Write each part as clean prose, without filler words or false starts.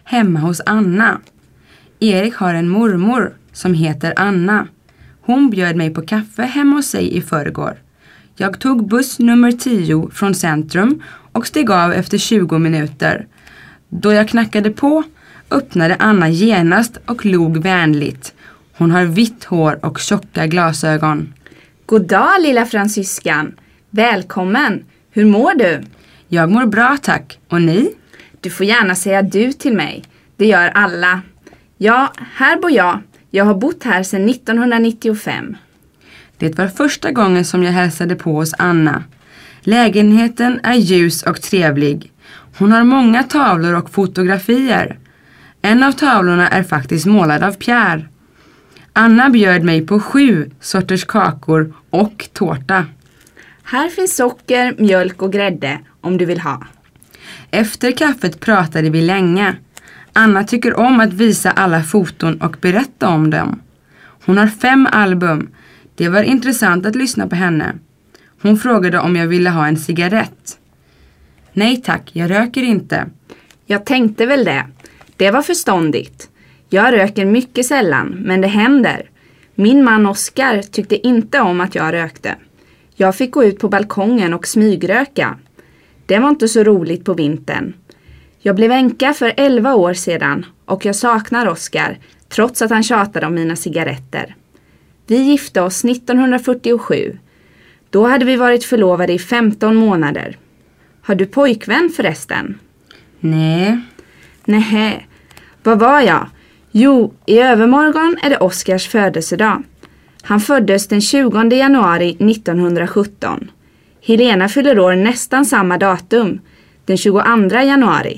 hemma hos Anna. Erik har en mormor som heter Anna. Hon bjöd mig på kaffe hemma hos sig i förrgår. Jag tog buss nummer 10 från centrum och steg av efter 20 minuter. Då jag knackade på öppnade Anna genast och log vänligt. Hon har vitt hår och tjocka glasögon. God dag lilla fransyskan. Välkommen. Hur mår du? Jag mår bra tack. Och ni? Du får gärna säga du till mig. Det gör alla. Ja, här bor jag. Jag har bott här sedan 1995. Det var första gången som jag hälsade på hos Anna. Lägenheten är ljus och trevlig. Hon har många tavlor och fotografier. En av tavlorna är faktiskt målad av Pierre. Anna bjöd mig på 7 sorters kakor och tårta. Här finns socker, mjölk och grädde om du vill ha. Efter kaffet pratade vi länge. Anna tycker om att visa alla foton och berätta om dem. Hon har 5 album. Det var intressant att lyssna på henne. Hon frågade om jag ville ha en cigarett. Nej tack, jag röker inte. Jag tänkte väl det. Det var förståndigt. Jag röker mycket sällan, men det händer. Min man Oskar tyckte inte om att jag rökte. Jag fick gå ut på balkongen och smygröka. Det var inte så roligt på vintern. Jag blev änka för 11 år sedan och jag saknar Oskar trots att han tjatade om mina cigaretter. Vi gifte oss 1947. Då hade vi varit förlovade i 15 månader. Har du pojkvän förresten? Nej. Nähä. Vad var jag? Jo, i övermorgon är det Oskars födelsedag. Han föddes den 20 januari 1917. Helena fyller år nästan samma datum, den 22 januari.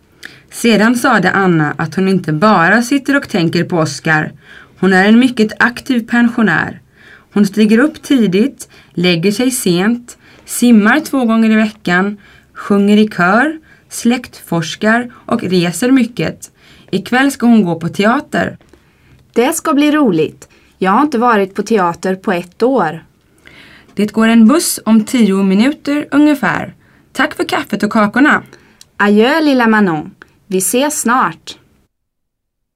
Sedan sade Anna att hon inte bara sitter och tänker på Oskar. Hon är en mycket aktiv pensionär. Hon stiger upp tidigt, lägger sig sent, simmar 2 gånger i veckan, sjunger i kör, släktforskar och reser mycket. Ikväll ska hon gå på teater. Det ska bli roligt. Jag har inte varit på teater på 1 år. Det går en buss om 10 minuter ungefär. Tack för kaffet och kakorna. Adjö lilla Manon. Vi ses snart.